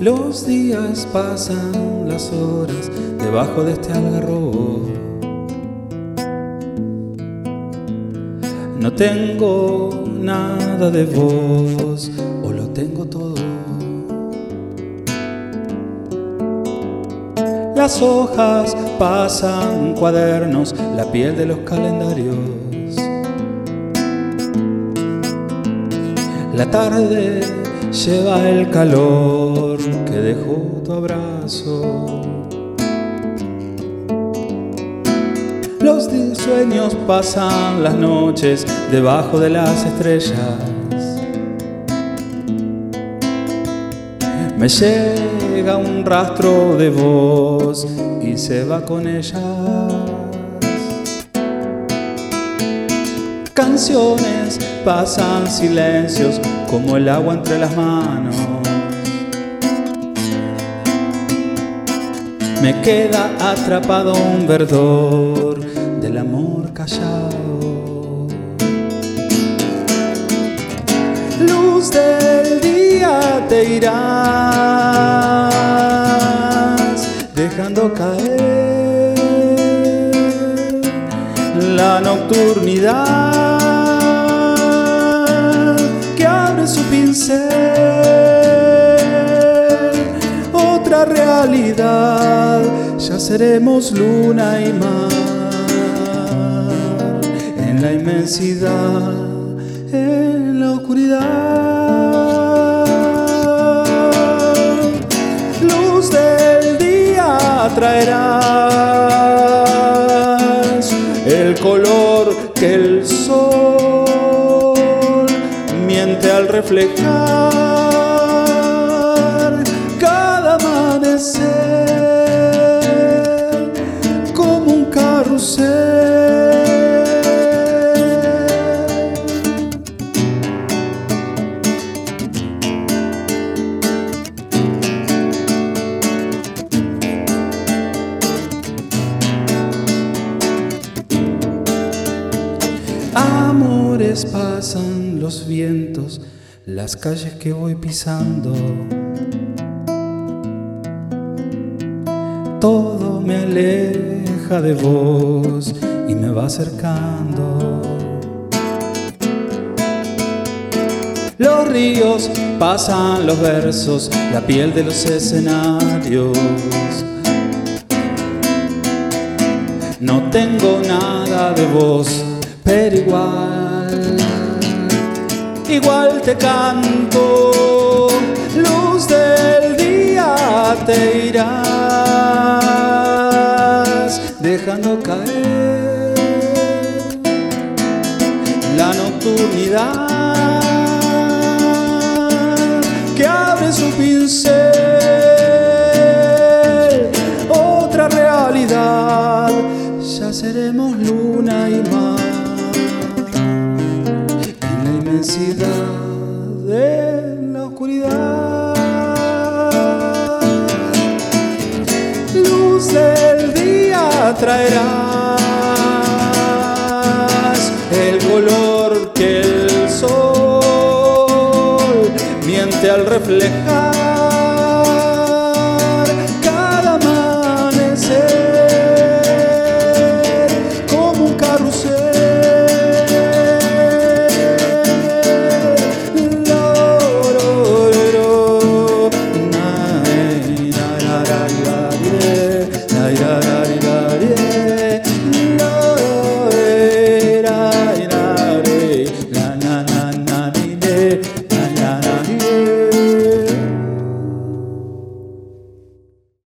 Los días pasan las horas debajo de este algarrobo. No tengo nada de vos, o lo tengo todo. Las hojas pasan cuadernos, la piel de los calendarios. La tarde lleva el calor que dejó tu abrazo. Los sueños pasan las noches debajo de las estrellas. Me llega un rastro de voz y se va con ellas. Canciones pasan silencios como el agua entre las manos. Me queda atrapado un verdor del amor callado. Luz del día te irás dejando caer la nocturnidad que abre su pincel. Otra realidad, ya seremos luna y mar en la inmensidad, en la oscuridad. Luz del día traerás el color que el sol miente al reflejar cada amanecer como un carrusel. Amores pasan los vientos, las calles que voy pisando. Todo me aleja de vos y me va acercando. Los ríos pasan los versos, la piel de los escenarios. No tengo nada de vos, pero igual te canto. Luz del día te irás dejando caer la nocturnidad que abre su pincel. Otra realidad, ya seremos luna y mar en la inmensidad, en la oscuridad. Luz del día traerás el color que el sol miente al reflejar cada amanecer como un carrusel. La